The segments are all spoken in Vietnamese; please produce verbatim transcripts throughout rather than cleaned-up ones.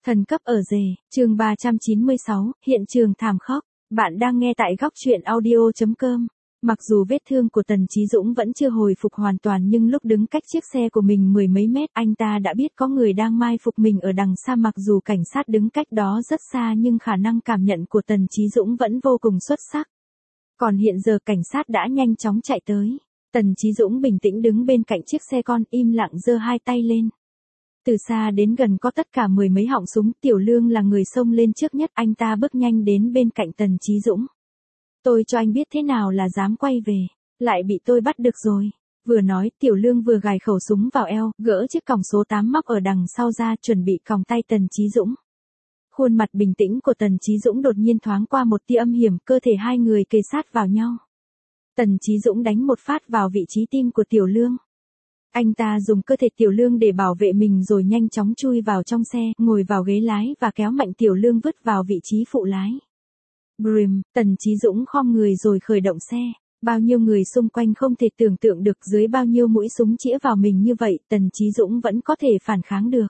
Thần cấp ở rể, chương ba trăm chín mươi sáu, hiện trường thảm khốc. Bạn đang nghe tại góc truyện audio chấm com. Mặc dù vết thương của Tần Chí Dũng vẫn chưa hồi phục hoàn toàn nhưng lúc đứng cách chiếc xe của mình mười mấy mét, anh ta đã biết có người đang mai phục mình ở đằng xa. Mặc dù cảnh sát đứng cách đó rất xa nhưng khả năng cảm nhận của Tần Chí Dũng vẫn vô cùng xuất sắc. Còn hiện giờ cảnh sát đã nhanh chóng chạy tới. Tần Chí Dũng bình tĩnh đứng bên cạnh chiếc xe con, im lặng giơ hai tay lên. Từ xa đến gần có tất cả mười mấy họng súng. Tiểu Lương là người xông lên trước nhất, anh ta bước nhanh đến bên cạnh Tần Chí Dũng. Tôi cho anh biết thế nào là dám quay về, lại bị tôi bắt được rồi. Vừa nói, Tiểu Lương vừa gài khẩu súng vào eo, gỡ chiếc còng số tám móc ở đằng sau ra, chuẩn bị còng tay Tần Chí Dũng. Khuôn mặt bình tĩnh của Tần Chí Dũng đột nhiên thoáng qua một tia âm hiểm, cơ thể hai người kề sát vào nhau. Tần Chí Dũng đánh một phát vào vị trí tim của Tiểu Lương. Anh ta dùng cơ thể Tiểu Lương để bảo vệ mình rồi nhanh chóng chui vào trong xe, ngồi vào ghế lái và kéo mạnh Tiểu Lương vứt vào vị trí phụ lái. Brim, Tần Chí Dũng khom người rồi khởi động xe. Bao nhiêu người xung quanh không thể tưởng tượng được dưới bao nhiêu mũi súng chĩa vào mình như vậy, Tần Chí Dũng vẫn có thể phản kháng được.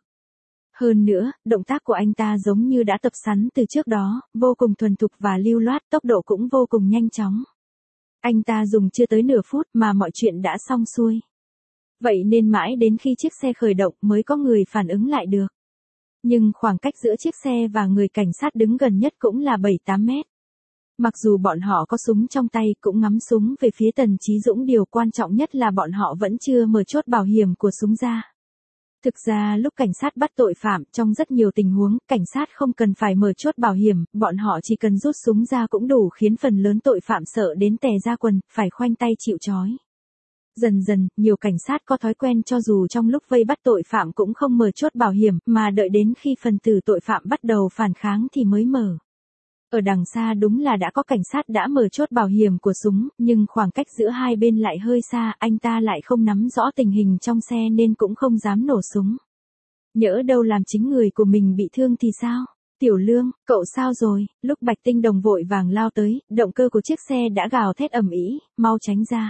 Hơn nữa, động tác của anh ta giống như đã tập sẵn từ trước đó, vô cùng thuần thục và lưu loát, tốc độ cũng vô cùng nhanh chóng. Anh ta dùng chưa tới nửa phút mà mọi chuyện đã xong xuôi. Vậy nên mãi đến khi chiếc xe khởi động mới có người phản ứng lại được. Nhưng khoảng cách giữa chiếc xe và người cảnh sát đứng gần nhất cũng là bảy tám mét. Mặc dù bọn họ có súng trong tay cũng ngắm súng về phía Tần Chí Dũng, điều quan trọng nhất là bọn họ vẫn chưa mở chốt bảo hiểm của súng ra. Thực ra lúc cảnh sát bắt tội phạm, trong rất nhiều tình huống, cảnh sát không cần phải mở chốt bảo hiểm, bọn họ chỉ cần rút súng ra cũng đủ khiến phần lớn tội phạm sợ đến tè ra quần, phải khoanh tay chịu trói. Dần dần, nhiều cảnh sát có thói quen cho dù trong lúc vây bắt tội phạm cũng không mở chốt bảo hiểm, mà đợi đến khi phần tử tội phạm bắt đầu phản kháng thì mới mở. Ở đằng xa đúng là đã có cảnh sát đã mở chốt bảo hiểm của súng, nhưng khoảng cách giữa hai bên lại hơi xa, anh ta lại không nắm rõ tình hình trong xe nên cũng không dám nổ súng. Nhỡ đâu làm chính người của mình bị thương thì sao? Tiểu Lương, cậu sao rồi? Lúc Bạch Tinh Đồng vội vàng lao tới, động cơ của chiếc xe đã gào thét ầm ĩ, mau tránh ra.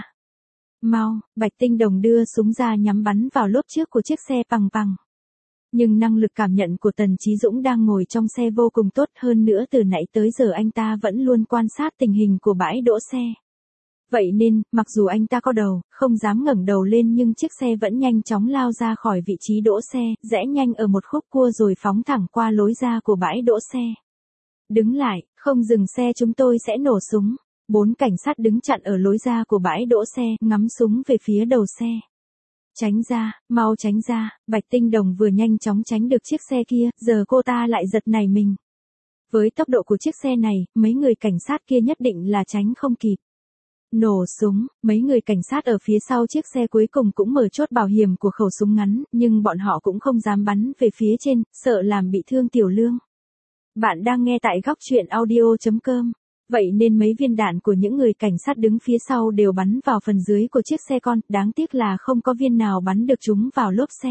Mau, Bạch Tinh Đồng đưa súng ra nhắm bắn vào lốp trước của chiếc xe pằng pằng. Nhưng năng lực cảm nhận của Tần Chí Dũng đang ngồi trong xe vô cùng tốt, hơn nữa từ nãy tới giờ anh ta vẫn luôn quan sát tình hình của bãi đỗ xe. Vậy nên, mặc dù anh ta có đầu, không dám ngẩng đầu lên nhưng chiếc xe vẫn nhanh chóng lao ra khỏi vị trí đỗ xe, rẽ nhanh ở một khúc cua rồi phóng thẳng qua lối ra của bãi đỗ xe. Đứng lại, không dừng xe chúng tôi sẽ nổ súng. Bốn cảnh sát đứng chặn ở lối ra của bãi đỗ xe, ngắm súng về phía đầu xe. Tránh ra, mau tránh ra. Bạch Tinh Đồng vừa nhanh chóng tránh được chiếc xe kia, giờ cô ta lại giật nảy mình. Với tốc độ của chiếc xe này, mấy người cảnh sát kia nhất định là tránh không kịp. Nổ súng, mấy người cảnh sát ở phía sau chiếc xe cuối cùng cũng mở chốt bảo hiểm của khẩu súng ngắn, nhưng bọn họ cũng không dám bắn về phía trên, sợ làm bị thương Tiểu Lương. Bạn đang nghe tại góc truyện audio chấm com. Vậy nên mấy viên đạn của những người cảnh sát đứng phía sau đều bắn vào phần dưới của chiếc xe con, đáng tiếc là không có viên nào bắn được chúng vào lốp xe.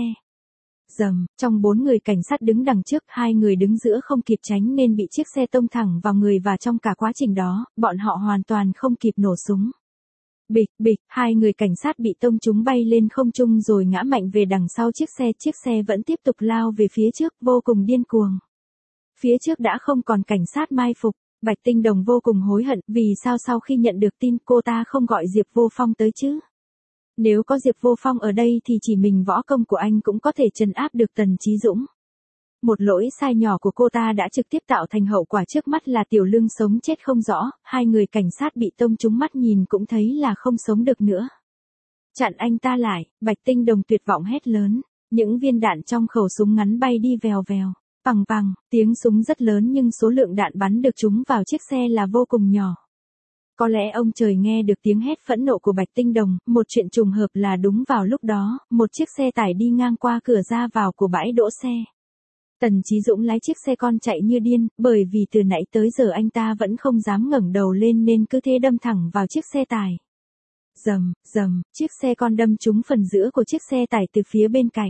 Dầm, trong bốn người cảnh sát đứng đằng trước, hai người đứng giữa không kịp tránh nên bị chiếc xe tông thẳng vào người, và trong cả quá trình đó, bọn họ hoàn toàn không kịp nổ súng. Bịch, bịch, hai người cảnh sát bị tông chúng bay lên không trung rồi ngã mạnh về đằng sau chiếc xe, chiếc xe vẫn tiếp tục lao về phía trước, vô cùng điên cuồng. Phía trước đã không còn cảnh sát mai phục. Bạch Tinh Đồng vô cùng hối hận, vì sao sau khi nhận được tin cô ta không gọi Diệp Vô Phong tới chứ? Nếu có Diệp Vô Phong ở đây thì chỉ mình võ công của anh cũng có thể trấn áp được Tần Chí Dũng. Một lỗi sai nhỏ của cô ta đã trực tiếp tạo thành hậu quả trước mắt là Tiểu Lương sống chết không rõ, hai người cảnh sát bị tông trúng mắt nhìn cũng thấy là không sống được nữa. Chặn anh ta lại, Bạch Tinh Đồng tuyệt vọng hét lớn, những viên đạn trong khẩu súng ngắn bay đi vèo vèo. Pằng pằng, tiếng súng rất lớn nhưng số lượng đạn bắn được chúng vào chiếc xe là vô cùng nhỏ. Có lẽ ông trời nghe được tiếng hét phẫn nộ của Bạch Tinh Đồng, một chuyện trùng hợp là đúng vào lúc đó, một chiếc xe tải đi ngang qua cửa ra vào của bãi đỗ xe. Tần Chí Dũng lái chiếc xe con chạy như điên, bởi vì từ nãy tới giờ anh ta vẫn không dám ngẩng đầu lên nên cứ thế đâm thẳng vào chiếc xe tải. Rầm, rầm, chiếc xe con đâm trúng phần giữa của chiếc xe tải từ phía bên cạnh.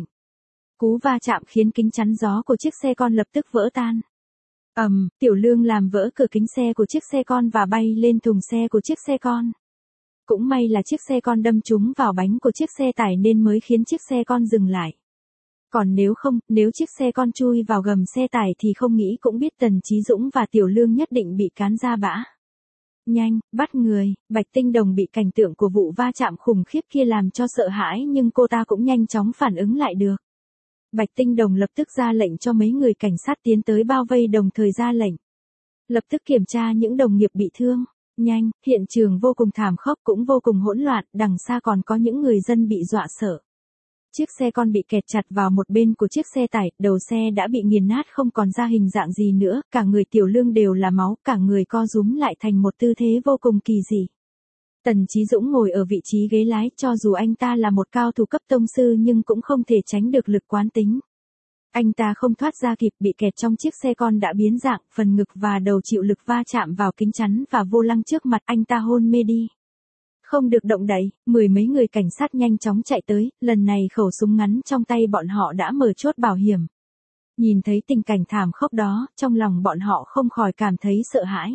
Cú va chạm khiến kính chắn gió của chiếc xe con lập tức vỡ tan. Ầm, um, Tiểu Lương làm vỡ cửa kính xe của chiếc xe con và bay lên thùng xe của chiếc xe con. Cũng may là chiếc xe con đâm trúng vào bánh của chiếc xe tải nên mới khiến chiếc xe con dừng lại. Còn nếu không, nếu chiếc xe con chui vào gầm xe tải thì không nghĩ cũng biết Tần Chí Dũng và Tiểu Lương nhất định bị cán ra bã. Nhanh, bắt người, Bạch Tinh Đồng bị cảnh tượng của vụ va chạm khủng khiếp kia làm cho sợ hãi nhưng cô ta cũng nhanh chóng phản ứng lại được. Bạch Tinh Đồng lập tức ra lệnh cho mấy người cảnh sát tiến tới bao vây đồng thời ra lệnh. Lập tức kiểm tra những đồng nghiệp bị thương. Nhanh, hiện trường vô cùng thảm khốc cũng vô cùng hỗn loạn, đằng xa còn có những người dân bị dọa sợ. Chiếc xe con bị kẹt chặt vào một bên của chiếc xe tải, đầu xe đã bị nghiền nát không còn ra hình dạng gì nữa, cả người Tiểu Lương đều là máu, cả người co rúm lại thành một tư thế vô cùng kỳ dị. Tần Chí Dũng ngồi ở vị trí ghế lái, cho dù anh ta là một cao thủ cấp tông sư nhưng cũng không thể tránh được lực quán tính. Anh ta không thoát ra kịp, bị kẹt trong chiếc xe con đã biến dạng, phần ngực và đầu chịu lực va chạm vào kính chắn và vô lăng trước mặt, anh ta hôn mê đi. Không được động đậy, mười mấy người cảnh sát nhanh chóng chạy tới, lần này khẩu súng ngắn trong tay bọn họ đã mở chốt bảo hiểm. Nhìn thấy tình cảnh thảm khốc đó, trong lòng bọn họ không khỏi cảm thấy sợ hãi.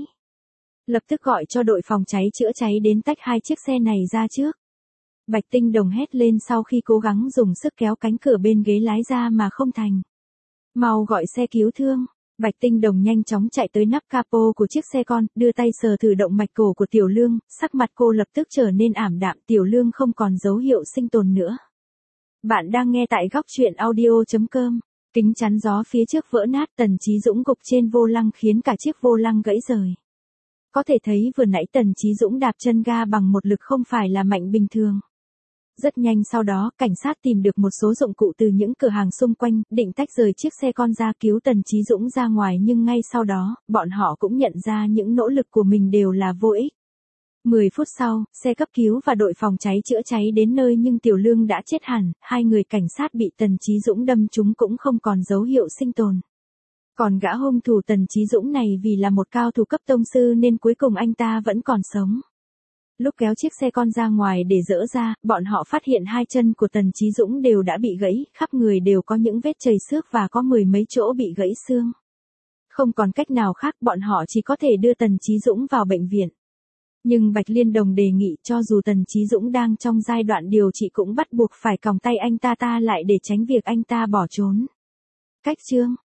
Lập tức gọi cho đội phòng cháy chữa cháy đến tách hai chiếc xe này ra trước. Bạch Tinh Đồng hét lên sau khi cố gắng dùng sức kéo cánh cửa bên ghế lái ra mà không thành. Mau gọi xe cứu thương. Bạch Tinh Đồng nhanh chóng chạy tới nắp capo của chiếc xe con, đưa tay sờ thử động mạch cổ của Tiểu Lương, sắc mặt cô lập tức trở nên ảm đạm, Tiểu Lương không còn dấu hiệu sinh tồn nữa. Bạn đang nghe tại góc truyện audio chấm com. Kính chắn gió phía trước vỡ nát, Tần Chí Dũng gục trên vô lăng khiến cả chiếc vô lăng gãy rời. Có thể thấy vừa nãy Tần Chí Dũng đạp chân ga bằng một lực không phải là mạnh bình thường. Rất nhanh sau đó, cảnh sát tìm được một số dụng cụ từ những cửa hàng xung quanh, định tách rời chiếc xe con ra cứu Tần Chí Dũng ra ngoài nhưng ngay sau đó, bọn họ cũng nhận ra những nỗ lực của mình đều là vô ích. mười phút sau, xe cấp cứu và đội phòng cháy chữa cháy đến nơi nhưng Tiểu Lương đã chết hẳn, hai người cảnh sát bị Tần Chí Dũng đâm trúng cũng không còn dấu hiệu sinh tồn. Còn gã hung thủ Tần Chí Dũng này vì là một cao thủ cấp tông sư nên cuối cùng anh ta vẫn còn sống. Lúc kéo chiếc xe con ra ngoài để dỡ ra, bọn họ phát hiện hai chân của Tần Chí Dũng đều đã bị gãy, khắp người đều có những vết chầy xước và có mười mấy chỗ bị gãy xương. Không còn cách nào khác, bọn họ chỉ có thể đưa Tần Chí Dũng vào bệnh viện. Nhưng Bạch Liên Đồng đề nghị cho dù Tần Chí Dũng đang trong giai đoạn điều trị cũng bắt buộc phải còng tay anh ta ta lại để tránh việc anh ta bỏ trốn. Cách chương